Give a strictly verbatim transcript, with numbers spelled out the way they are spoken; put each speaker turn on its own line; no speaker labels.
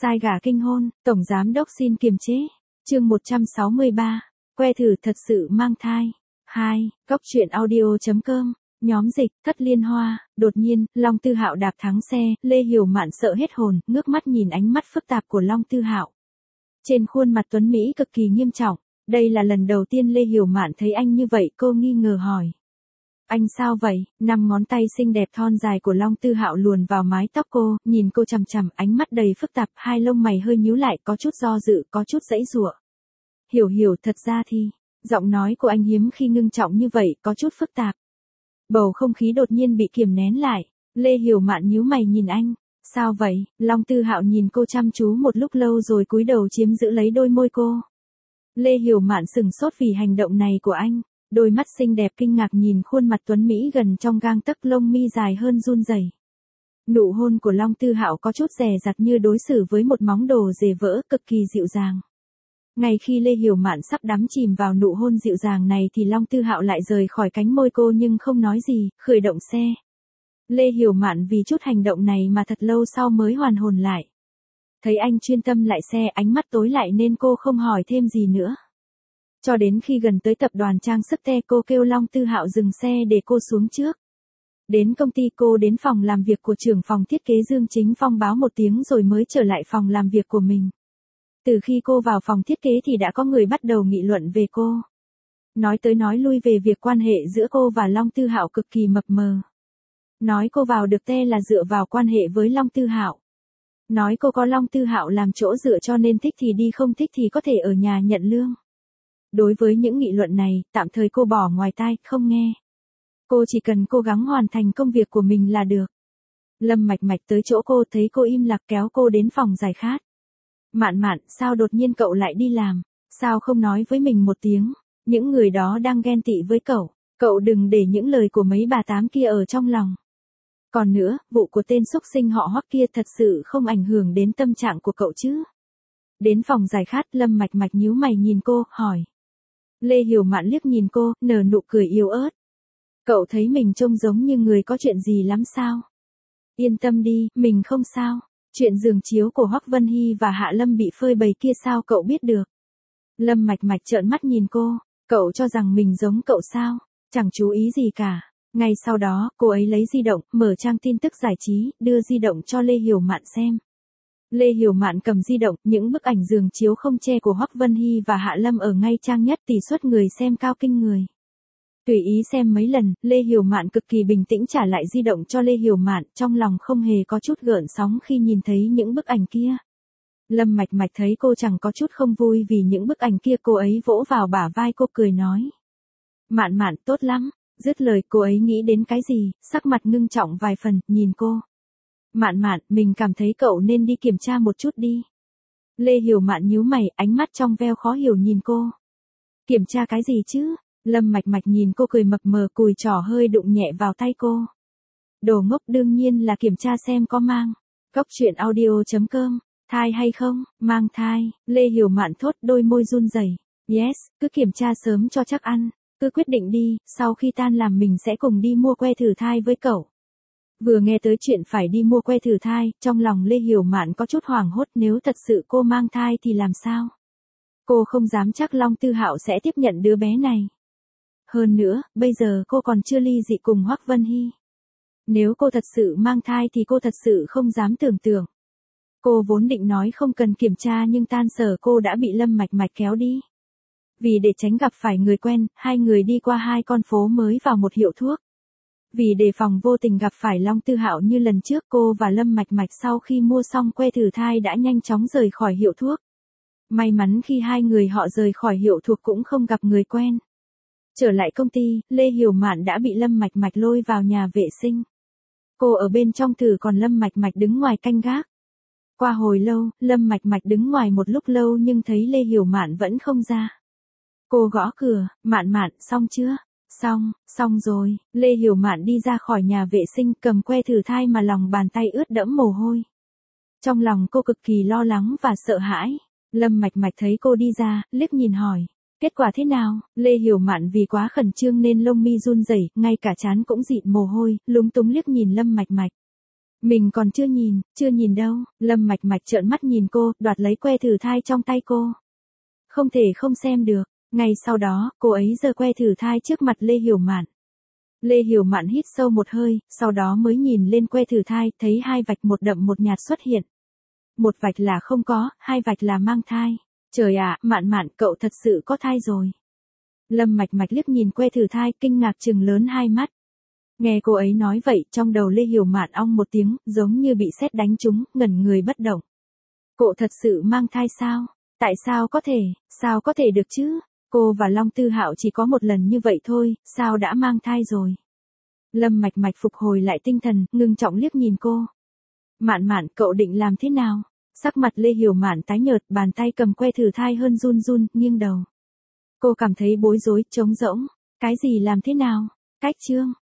Sai gà kinh hôn, Tổng Giám Đốc xin kiềm chế. Chương một trăm sáu mươi ba. Que thử thật sự mang thai. hai. Cóc truyện audio chấm com. Nhóm dịch, Thất Liên Hoa. Đột nhiên, Long Tư Hạo đạp thắng xe, Lê Hiểu Mạn sợ hết hồn, ngước mắt nhìn ánh mắt phức tạp của Long Tư Hạo. Trên khuôn mặt tuấn Mỹ cực kỳ nghiêm trọng. Đây là lần đầu tiên Lê Hiểu Mạn thấy anh như vậy, cô nghi ngờ hỏi. Anh sao vậy? Năm ngón tay xinh đẹp thon dài của Long Tư Hạo luồn vào mái tóc cô, nhìn cô chằm chằm, ánh mắt đầy phức tạp, hai lông mày hơi nhíu lại, có chút do dự, có chút giãy giụa. Hiểu hiểu, thật ra thì, giọng nói của anh hiếm khi ngưng trọng như vậy, có chút phức tạp. Bầu không khí đột nhiên bị kiềm nén lại, Lê Hiểu Mạn nhíu mày nhìn anh. Sao vậy? Long Tư Hạo nhìn cô chăm chú một lúc lâu rồi cúi đầu chiếm giữ lấy đôi môi cô. Lê Hiểu Mạn sửng sốt vì hành động này của anh. Đôi mắt xinh đẹp kinh ngạc nhìn khuôn mặt tuấn Mỹ gần trong gang tấc, lông mi dài hơn run rẩy. Nụ hôn của Long Tư Hạo có chút dè dặt như đối xử với một móng đồ dề vỡ, cực kỳ dịu dàng. Ngay khi Lê Hiểu Mạn sắp đắm chìm vào nụ hôn dịu dàng này thì Long Tư Hạo lại rời khỏi cánh môi cô nhưng không nói gì, khởi động xe. Lê Hiểu Mạn vì chút hành động này mà thật lâu sau mới hoàn hồn lại. Thấy anh chuyên tâm lại xe, ánh mắt tối lại nên cô không hỏi thêm gì nữa. Cho đến khi gần tới tập đoàn trang sức te, cô kêu Long Tư Hạo dừng xe để cô xuống trước. Đến công ty, cô đến phòng làm việc của trưởng phòng thiết kế Dương Chính Phong báo một tiếng rồi mới trở lại phòng làm việc của mình. Từ khi cô vào phòng thiết kế thì đã có người bắt đầu nghị luận về cô. Nói tới nói lui về việc quan hệ giữa cô và Long Tư Hạo cực kỳ mập mờ. Nói cô vào được te là dựa vào quan hệ với Long Tư Hạo. Nói cô có Long Tư Hạo làm chỗ dựa cho nên thích thì đi, không thích thì có thể ở nhà nhận lương. Đối với những nghị luận này, tạm thời cô bỏ ngoài tai, không nghe. Cô chỉ cần cố gắng hoàn thành công việc của mình là được. Lâm Mạch Mạch tới chỗ cô, thấy cô im lặng kéo cô đến phòng giải khát. Mạn Mạn, sao đột nhiên cậu lại đi làm? Sao không nói với mình một tiếng? Những người đó đang ghen tị với cậu. Cậu đừng để những lời của mấy bà tám kia ở trong lòng. Còn nữa, vụ của tên xúc sinh họ Hoắc kia thật sự không ảnh hưởng đến tâm trạng của cậu chứ? Đến phòng giải khát, Lâm Mạch Mạch nhíu mày nhìn cô, hỏi. Lê Hiểu Mạn liếc nhìn cô, nở nụ cười yếu ớt. Cậu thấy mình trông giống như người có chuyện gì lắm sao? Yên tâm đi, mình không sao. Chuyện giường chiếu của Hoắc Vân Hy và Hạ Lâm bị phơi bày kia sao cậu biết được? Lâm Mạch Mạch trợn mắt nhìn cô, cậu cho rằng mình giống cậu sao? Chẳng chú ý gì cả. Ngay sau đó, cô ấy lấy di động, mở trang tin tức giải trí, đưa di động cho Lê Hiểu Mạn xem. Lê Hiểu Mạn cầm di động, những bức ảnh giường chiếu không che của Hoắc Vân Hy và Hạ Lâm ở ngay trang nhất, tỷ suất người xem cao kinh người. Tùy ý xem mấy lần, Lê Hiểu Mạn cực kỳ bình tĩnh trả lại di động cho Lê Hiểu Mạn, trong lòng không hề có chút gợn sóng khi nhìn thấy những bức ảnh kia. Lâm Mạch Mạch thấy cô chẳng có chút không vui vì những bức ảnh kia, cô ấy vỗ vào bả vai cô cười nói. Mạn Mạn, tốt lắm. Dứt lời, cô ấy nghĩ đến cái gì, sắc mặt ngưng trọng vài phần, nhìn cô. Mạn Mạn, mình cảm thấy cậu nên đi kiểm tra một chút đi. Lê Hiểu Mạn nhíu mày, ánh mắt trong veo khó hiểu nhìn cô. Kiểm tra cái gì chứ? Lâm Mạch Mạch nhìn cô cười mập mờ, cùi trỏ hơi đụng nhẹ vào tay cô. Đồ ngốc, đương nhiên là kiểm tra xem có mang. Cóc truyện audio chấm com. Thai hay không? Mang thai. Lê Hiểu Mạn thốt, đôi môi run rẩy. Yes, cứ kiểm tra sớm cho chắc ăn. Cứ quyết định đi, sau khi tan làm mình sẽ cùng đi mua que thử thai với cậu. Vừa nghe tới chuyện phải đi mua que thử thai, trong lòng Lê Hiểu Mạn có chút hoảng hốt, nếu thật sự cô mang thai thì làm sao? Cô không dám chắc Long Tư Hạo sẽ tiếp nhận đứa bé này. Hơn nữa, bây giờ cô còn chưa ly dị cùng Hoắc Vân Hy. Nếu cô thật sự mang thai thì cô thật sự không dám tưởng tượng. Cô vốn định nói không cần kiểm tra nhưng tan sở cô đã bị Lâm Mạch Mạch kéo đi. Vì để tránh gặp phải người quen, hai người đi qua hai con phố mới vào một hiệu thuốc. Vì đề phòng vô tình gặp phải Long Tư Hạo như lần trước, cô và Lâm Mạch Mạch sau khi mua xong que thử thai đã nhanh chóng rời khỏi hiệu thuốc. May mắn khi hai người họ rời khỏi hiệu thuốc cũng không gặp người quen. Trở lại công ty, Lê Hiểu Mạn đã bị Lâm Mạch Mạch lôi vào nhà vệ sinh. Cô ở bên trong thử còn Lâm Mạch Mạch đứng ngoài canh gác. Qua hồi lâu, Lâm Mạch Mạch đứng ngoài một lúc lâu nhưng thấy Lê Hiểu Mạn vẫn không ra. Cô gõ cửa, Mạn Mạn, xong chưa? Xong, xong rồi. Lê Hiểu Mạn đi ra khỏi nhà vệ sinh, cầm que thử thai mà lòng bàn tay ướt đẫm mồ hôi. Trong lòng cô cực kỳ lo lắng và sợ hãi. Lâm Mạch Mạch thấy cô đi ra, liếc nhìn hỏi. Kết quả thế nào? Lê Hiểu Mạn vì quá khẩn trương nên lông mi run rẩy, ngay cả trán cũng dịn mồ hôi, lúng túng liếc nhìn Lâm Mạch Mạch. Mình còn chưa nhìn, chưa nhìn đâu. Lâm Mạch Mạch trợn mắt nhìn cô, đoạt lấy que thử thai trong tay cô. Không thể không xem được. Ngay sau đó, cô ấy giơ que thử thai trước mặt Lê Hiểu Mạn. Lê Hiểu Mạn hít sâu một hơi, sau đó mới nhìn lên que thử thai, thấy hai vạch một đậm một nhạt xuất hiện. Một vạch là không có, hai vạch là mang thai. Trời ạ, Mạn Mạn, cậu thật sự có thai rồi. Lâm Mạch Mạch liếc nhìn que thử thai, kinh ngạc trừng lớn hai mắt. Nghe cô ấy nói vậy, trong đầu Lê Hiểu Mạn ong một tiếng, giống như bị sét đánh trúng, ngẩn người bất động. Cậu thật sự mang thai sao? Tại sao có thể, sao có thể được chứ? Cô và Long Tư Hạo chỉ có một lần như vậy thôi, sao đã mang thai rồi? Lâm Mạch Mạch phục hồi lại tinh thần, ngưng trọng liếc nhìn cô. Mạn Mạn, cậu định làm thế nào? Sắc mặt Lê Hiểu Mạn tái nhợt, bàn tay cầm que thử thai hơn run run, nghiêng đầu. Cô cảm thấy bối rối, trống rỗng. Cái gì làm thế nào? Cách chương